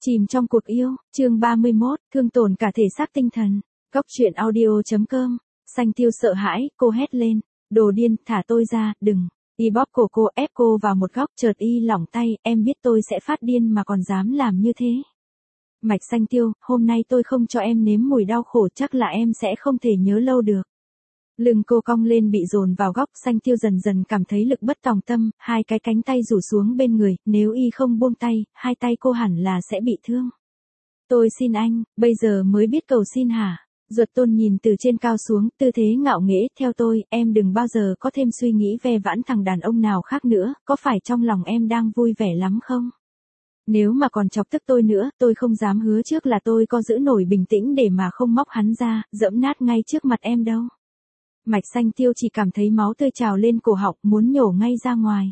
Chìm trong cuộc yêu, chương 31, thương tổn cả thể xác tinh thần. Góc truyện audio.com. Xanh Tiêu sợ hãi, cô hét lên. Đồ điên, thả tôi ra, đừng. Y bóp cổ cô, ép cô vào một góc, chợt y lỏng tay, em biết tôi sẽ phát điên mà còn dám làm như thế. Mạch Xanh Tiêu, hôm nay tôi không cho em nếm mùi đau khổ, chắc là em sẽ không thể nhớ lâu được. Lưng cô cong lên bị dồn vào góc, Xanh Tiêu dần dần cảm thấy lực bất tòng tâm, hai cái cánh tay rủ xuống bên người, nếu y không buông tay, hai tay cô hẳn là sẽ bị thương. Tôi xin anh, bây giờ mới biết cầu xin hả? Duật Tôn nhìn từ trên cao xuống, tư thế ngạo nghễ, theo tôi, em đừng bao giờ có thêm suy nghĩ ve vãn thằng đàn ông nào khác nữa, có phải trong lòng em đang vui vẻ lắm không? Nếu mà còn chọc tức tôi nữa, tôi không dám hứa trước là tôi có giữ nổi bình tĩnh để mà không móc hắn ra, giẫm nát ngay trước mặt em đâu. Mạch Xanh Tiêu chỉ cảm thấy máu tươi trào lên cổ họng, muốn nhổ ngay ra ngoài.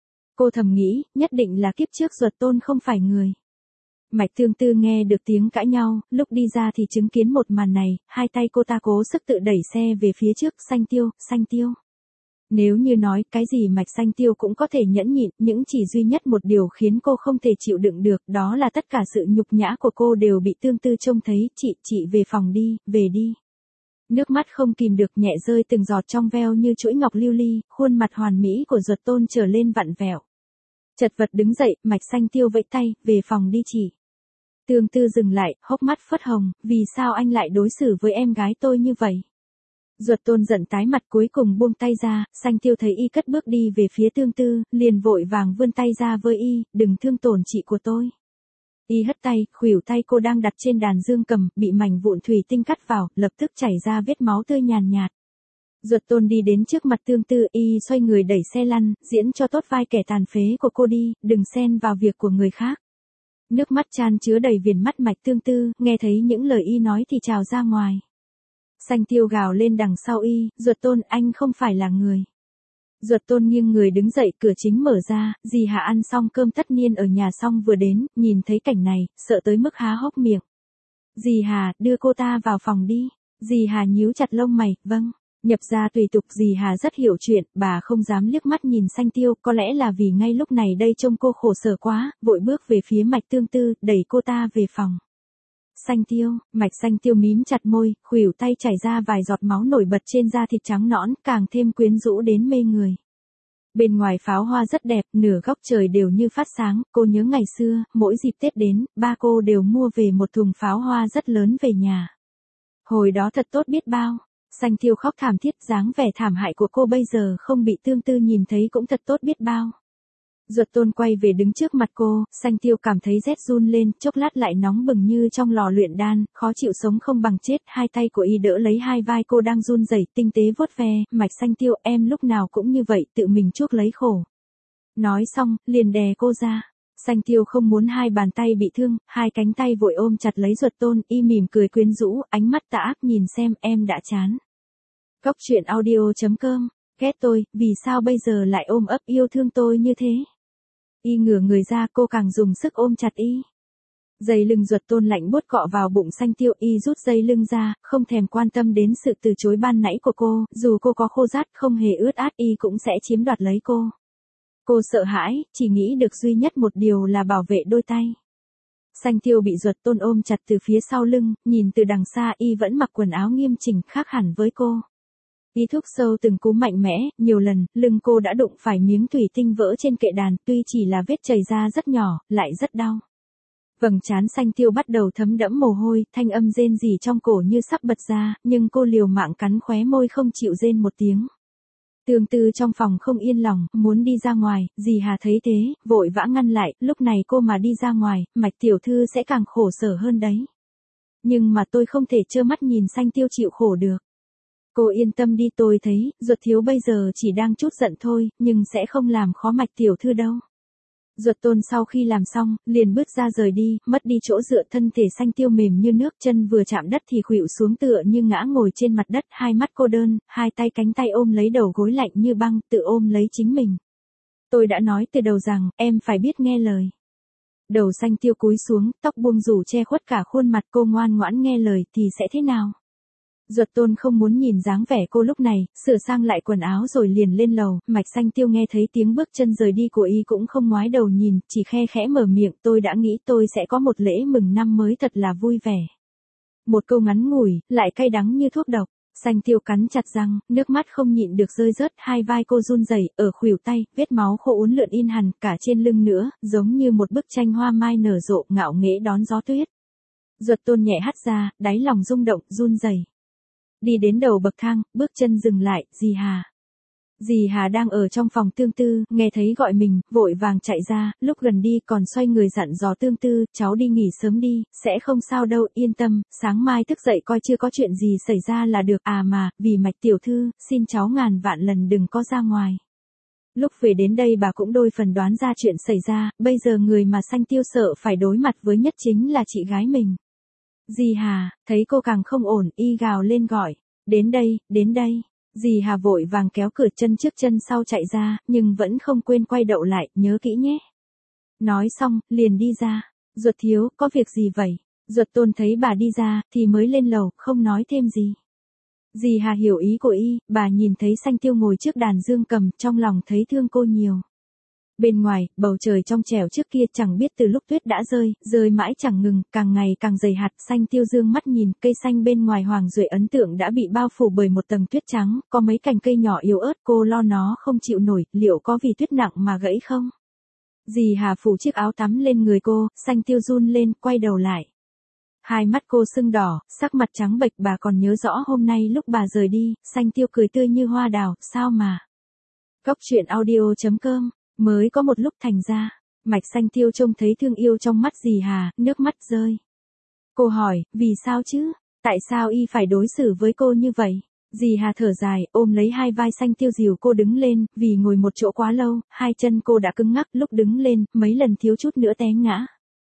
Cô thầm nghĩ, nhất định là kiếp trước Duật Tôn không phải người. Mạch Thương Tư nghe được tiếng cãi nhau, lúc đi ra thì chứng kiến một màn này, hai tay cô ta cố sức tự đẩy xe về phía trước, Xanh Tiêu. Nếu như nói cái gì Mạch Xanh Tiêu cũng có thể nhẫn nhịn, những chỉ duy nhất một điều khiến cô không thể chịu đựng được, đó là tất cả sự nhục nhã của cô đều bị Thương Tư trông thấy, chị về phòng đi, về đi. Nước mắt không kìm được nhẹ rơi từng giọt trong veo như chuỗi ngọc lưu ly, khuôn mặt hoàn mỹ của Duật Tôn trở lên vặn vẹo. Chật vật đứng dậy, Mạch Xanh Tiêu vẫy tay, về phòng đi chị. Thương Tư dừng lại, hốc mắt phớt hồng, vì sao anh lại đối xử với em gái tôi như vậy? Duật Tôn giận tái mặt cuối cùng buông tay ra, Xanh Tiêu thấy y cất bước đi về phía Thương Tư, liền vội vàng vươn tay ra với y, đừng thương tổn chị của tôi. Y hất tay, khuỷu tay cô đang đặt trên đàn dương cầm, bị mảnh vụn thủy tinh cắt vào, lập tức chảy ra vết máu tươi nhàn nhạt. Duật Tôn đi đến trước mặt Thương Tư, y xoay người đẩy xe lăn, diễn cho tốt vai kẻ tàn phế của cô đi, đừng xen vào việc của người khác. Nước mắt chan chứa đầy viền mắt Mạch Thương Tư, nghe thấy những lời y nói thì trào ra ngoài. Xanh Tiêu gào lên đằng sau y, Duật Tôn, anh không phải là người. Duật Tôn nghiêng người đứng dậy, cửa chính mở ra, dì Hà ăn xong cơm tất niên ở nhà xong vừa đến, nhìn thấy cảnh này, sợ tới mức há hốc miệng. Dì Hà, đưa cô ta vào phòng đi. Dì Hà nhíu chặt lông mày, vâng. Nhập gia tùy tục, dì Hà rất hiểu chuyện, bà không dám liếc mắt nhìn Xanh Tiêu, có lẽ là vì ngay lúc này đây trông cô khổ sở quá, vội bước về phía Mạch Thương Tư, đẩy cô ta về phòng. Xanh Tiêu, Mạch Xanh Tiêu mím chặt môi, khuỷu tay chảy ra vài giọt máu nổi bật trên da thịt trắng nõn, càng thêm quyến rũ đến mê người. Bên ngoài pháo hoa rất đẹp, nửa góc trời đều như phát sáng, cô nhớ ngày xưa, mỗi dịp Tết đến, ba cô đều mua về một thùng pháo hoa rất lớn về nhà. Hồi đó thật tốt biết bao. Xanh Tiêu khóc thảm thiết, dáng vẻ thảm hại của cô bây giờ không bị Thương Tư nhìn thấy cũng thật tốt biết bao. Duật Tôn quay về đứng trước mặt cô, Xanh Tiêu cảm thấy rét run lên, chốc lát lại nóng bừng như trong lò luyện đan, khó chịu sống không bằng chết, hai tay của y đỡ lấy hai vai cô đang run rẩy, tinh tế vuốt ve, Mạch Xanh Tiêu, em lúc nào cũng như vậy, tự mình chuốc lấy khổ. Nói xong, liền đè cô ra. Xanh Tiêu không muốn hai bàn tay bị thương, hai cánh tay vội ôm chặt lấy Duật Tôn, y mỉm cười quyến rũ, ánh mắt tà ác nhìn xem, em đã chán. Góc truyện audio.com, ghét tôi, vì sao bây giờ lại ôm ấp yêu thương tôi như thế? Y ngửa người ra, cô càng dùng sức ôm chặt y. Dây lưng Duật Tôn lạnh buốt cọ vào bụng Xanh Tiêu, y rút dây lưng ra, không thèm quan tâm đến sự từ chối ban nãy của cô, dù cô có khô rát không hề ướt át y cũng sẽ chiếm đoạt lấy cô. Cô sợ hãi, chỉ nghĩ được duy nhất một điều là bảo vệ đôi tay. Xanh Tiêu bị Duật Tôn ôm chặt từ phía sau lưng, nhìn từ đằng xa y vẫn mặc quần áo nghiêm chỉnh, khác hẳn với cô. Y thúc sâu từng cú mạnh mẽ, nhiều lần, lưng cô đã đụng phải miếng thủy tinh vỡ trên kệ đàn, tuy chỉ là vết chảy ra rất nhỏ, lại rất đau. Vầng trán Xanh Tiêu bắt đầu thấm đẫm mồ hôi, thanh âm rên rỉ trong cổ như sắp bật ra, nhưng cô liều mạng cắn khóe môi không chịu rên một tiếng. Thương Tư trong phòng không yên lòng, muốn đi ra ngoài, dì Hà thấy thế, vội vã ngăn lại, lúc này cô mà đi ra ngoài, Mạch tiểu thư sẽ càng khổ sở hơn đấy. Nhưng mà tôi không thể trơ mắt nhìn Xanh Tiêu chịu khổ được. Cô yên tâm đi, tôi thấy, Duật thiếu bây giờ chỉ đang chút giận thôi, nhưng sẽ không làm khó Mạch tiểu thư đâu. Duật Tôn sau khi làm xong, liền bước ra rời đi, mất đi chỗ dựa, thân thể Xanh Tiêu mềm như nước, chân vừa chạm đất thì khuỵu xuống tựa như ngã ngồi trên mặt đất, hai mắt cô đơn, hai tay cánh tay ôm lấy đầu gối lạnh như băng, tự ôm lấy chính mình. Tôi đã nói từ đầu rằng, em phải biết nghe lời. Đầu Xanh Tiêu cúi xuống, tóc buông rủ che khuất cả khuôn mặt, cô ngoan ngoãn nghe lời thì sẽ thế nào? Duật Tôn không muốn nhìn dáng vẻ cô lúc này, sửa sang lại quần áo rồi liền lên lầu, Mạch Xanh Tiêu nghe thấy tiếng bước chân rời đi của y cũng không ngoái đầu nhìn, chỉ khe khẽ mở miệng, tôi đã nghĩ tôi sẽ có một lễ mừng năm mới thật là vui vẻ. Một câu ngắn ngủi, lại cay đắng như thuốc độc. Xanh Tiêu cắn chặt răng, nước mắt không nhịn được rơi rớt, hai vai cô run rẩy, ở khuỷu tay, vết máu khô uốn lượn in hằn, cả trên lưng nữa, giống như một bức tranh hoa mai nở rộ, ngạo nghễ đón gió tuyết. Duật Tôn nhẹ hắt ra, đáy lòng rung động, run rẩy. Đi đến đầu bậc thang, bước chân dừng lại, dì Hà. Dì Hà đang ở trong phòng Tương Tư, nghe thấy gọi mình, vội vàng chạy ra, lúc gần đi còn xoay người dặn dò Tương Tư, cháu đi nghỉ sớm đi, sẽ không sao đâu, yên tâm, sáng mai thức dậy coi chưa có chuyện gì xảy ra là được, à mà, vì Mạch tiểu thư, xin cháu ngàn vạn lần đừng có ra ngoài. Lúc về đến đây bà cũng đôi phần đoán ra chuyện xảy ra, bây giờ người mà Xanh Tiêu sợ phải đối mặt với nhất chính là chị gái mình. Dì Hà, thấy cô càng không ổn, y gào lên gọi, đến đây, đến đây. Dì Hà vội vàng kéo cửa chân trước chân sau chạy ra, nhưng vẫn không quên quay đầu lại, nhớ kỹ nhé. Nói xong, liền đi ra. Duật thiếu, có việc gì vậy? Duật Tôn thấy bà đi ra, thì mới lên lầu, không nói thêm gì. Dì Hà hiểu ý của y, bà nhìn thấy Xanh Tiêu ngồi trước đàn dương cầm, trong lòng thấy thương cô nhiều. Bên ngoài, bầu trời trong trẻo trước kia chẳng biết từ lúc tuyết đã rơi mãi chẳng ngừng, càng ngày càng dày hạt. Xanh Tiêu dương mắt nhìn, cây xanh bên ngoài Hoàng Duệ ấn tượng đã bị bao phủ bởi một tầng tuyết trắng, có mấy cành cây nhỏ yếu ớt, cô lo nó không chịu nổi, liệu có vì tuyết nặng mà gãy không? Dì Hà phủ chiếc áo tắm lên người cô, Xanh Tiêu run lên, quay đầu lại. Hai mắt cô sưng đỏ, sắc mặt trắng bệch, bà còn nhớ rõ hôm nay lúc bà rời đi. Xanh Tiêu cười tươi như hoa đào, sao mà. Cóc truyện audio.com. Mới có một lúc thành ra, Mạch Xanh Tiêu trông thấy thương yêu trong mắt dì Hà, nước mắt rơi. Cô hỏi, vì sao chứ? Tại sao y phải đối xử với cô như vậy? Dì Hà thở dài, ôm lấy hai vai Xanh Tiêu dìu cô đứng lên, vì ngồi một chỗ quá lâu, hai chân cô đã cứng ngắc, lúc đứng lên, mấy lần thiếu chút nữa té ngã.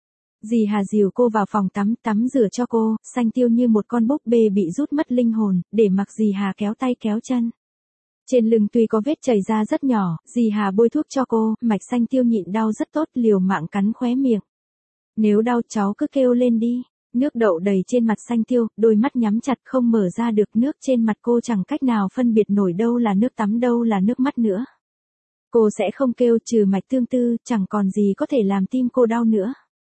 Dì Hà dìu cô vào phòng tắm rửa cho cô, Xanh Tiêu như một con búp bê bị rút mất linh hồn, để mặc dì Hà kéo tay kéo chân. Trên lưng tuy có vết chảy ra rất nhỏ, dì Hà bôi thuốc cho cô, Mạch Xanh Tiêu nhịn đau rất tốt, liều mạng cắn khóe miệng. Nếu đau cháu cứ kêu lên đi. Nước đậu đầy trên mặt Xanh Tiêu, đôi mắt nhắm chặt không mở ra được, nước trên mặt cô chẳng cách nào phân biệt nổi đâu là nước tắm đâu là nước mắt nữa. Cô sẽ không kêu, trừ Mạch Tương Tư, chẳng còn gì có thể làm tim cô đau nữa.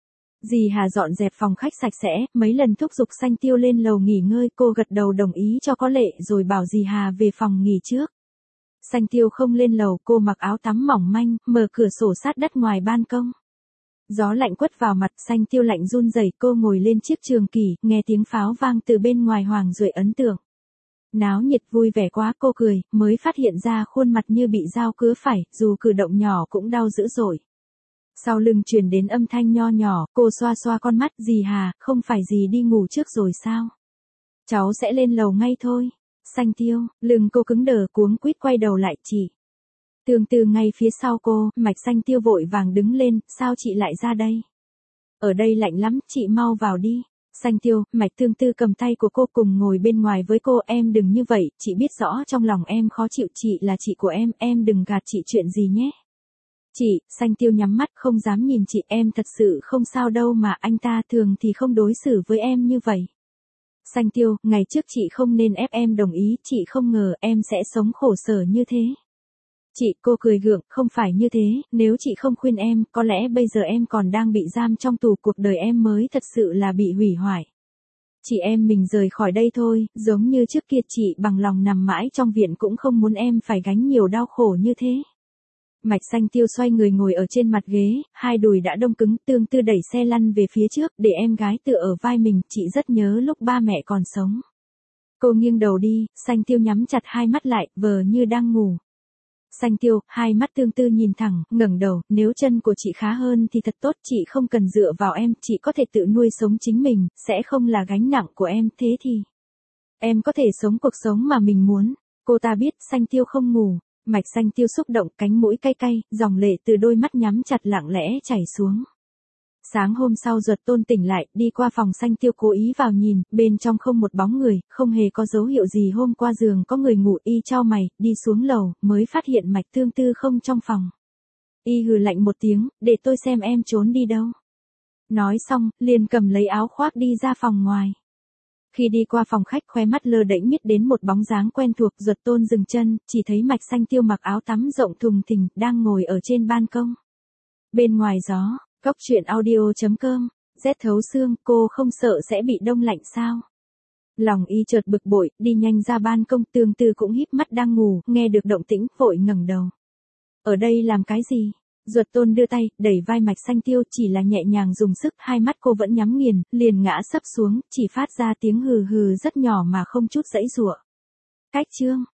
Dì Hà dọn dẹp phòng khách sạch sẽ, mấy lần thúc giục Xanh Tiêu lên lầu nghỉ ngơi, cô gật đầu đồng ý cho có lệ rồi bảo dì Hà về phòng nghỉ trước. Xanh Tiêu không lên lầu, cô mặc áo tắm mỏng manh, mở cửa sổ sát đất ngoài ban công. Gió lạnh quất vào mặt, Xanh Tiêu lạnh run rẩy, cô ngồi lên chiếc trường kỷ, nghe tiếng pháo vang từ bên ngoài Hoàng Duệ ấn tượng. Náo nhiệt vui vẻ quá, cô cười, mới phát hiện ra khuôn mặt như bị dao cứa phải, dù cử động nhỏ cũng đau dữ dội. Sau lưng truyền đến âm thanh nho nhỏ, cô xoa xoa con mắt, dì Hà, không phải dì đi ngủ trước rồi sao? Cháu sẽ lên lầu ngay thôi. Xanh Tiêu, lưng cô cứng đờ cuống quýt quay đầu lại, chị. Tương Tư ngay phía sau cô, Mạch Xanh Tiêu vội vàng đứng lên, sao chị lại ra đây? Ở đây lạnh lắm, chị mau vào đi. Xanh Tiêu, Mạch Tương Tư cầm tay của cô cùng ngồi bên ngoài với cô, em đừng như vậy, chị biết rõ trong lòng em khó chịu, chị là chị của em đừng gạt chị chuyện gì nhé. Chị, Xanh Tiêu nhắm mắt không dám nhìn chị, em thật sự không sao đâu mà, anh ta thường thì không đối xử với em như vậy. Xanh Tiêu, ngày trước chị không nên ép em đồng ý, chị không ngờ em sẽ sống khổ sở như thế. Chị, cô cười gượng, không phải như thế, nếu chị không khuyên em, có lẽ bây giờ em còn đang bị giam trong tù, cuộc đời em mới thật sự là bị hủy hoại. Chị em mình rời khỏi đây thôi, giống như trước kia chị bằng lòng nằm mãi trong viện cũng không muốn em phải gánh nhiều đau khổ như thế. Mạch Xanh Tiêu xoay người ngồi ở trên mặt ghế, hai đùi đã đông cứng, Tương Tư đẩy xe lăn về phía trước, để em gái tựa ở vai mình, chị rất nhớ lúc ba mẹ còn sống. Cô nghiêng đầu đi, Xanh Tiêu nhắm chặt hai mắt lại, vờ như đang ngủ. Xanh Tiêu, hai mắt Tương Tư nhìn thẳng, ngẩng đầu, nếu chân của chị khá hơn thì thật tốt, chị không cần dựa vào em, chị có thể tự nuôi sống chính mình, sẽ không là gánh nặng của em, thế thì em có thể sống cuộc sống mà mình muốn. Cô ta biết, Xanh Tiêu không ngủ. Mạch Xanh Tiêu xúc động, cánh mũi cay cay, dòng lệ từ đôi mắt nhắm chặt lặng lẽ chảy xuống. Sáng hôm sau Duật Tôn tỉnh lại, đi qua phòng Xanh Tiêu cố ý vào nhìn, bên trong không một bóng người, không hề có dấu hiệu gì hôm qua giường có người ngủ, y chau mày, đi xuống lầu, mới phát hiện Mạch Tương Tư không trong phòng. Y hừ lạnh một tiếng, để tôi xem em trốn đi đâu. Nói xong, liền cầm lấy áo khoác đi ra phòng ngoài. Khi đi qua phòng khách khóe mắt lơ đễnh biết đến một bóng dáng quen thuộc, Duật Tôn dừng chân, chỉ thấy Mạch Xanh Tiêu mặc áo tắm rộng thùng thình, đang ngồi ở trên ban công. Bên ngoài gió, Cốc truyện audio.com, rét thấu xương, cô không sợ sẽ bị đông lạnh sao? Lòng y chợt bực bội, đi nhanh ra ban công, Tương Tư cũng híp mắt đang ngủ, nghe được động tĩnh, vội ngẩng đầu. Ở đây làm cái gì? Duật Tôn đưa tay, đẩy vai Mạch Xanh Tiêu, chỉ là nhẹ nhàng dùng sức, hai mắt cô vẫn nhắm nghiền, liền ngã sấp xuống, chỉ phát ra tiếng hừ hừ rất nhỏ mà không chút giãy giụa. Cách chương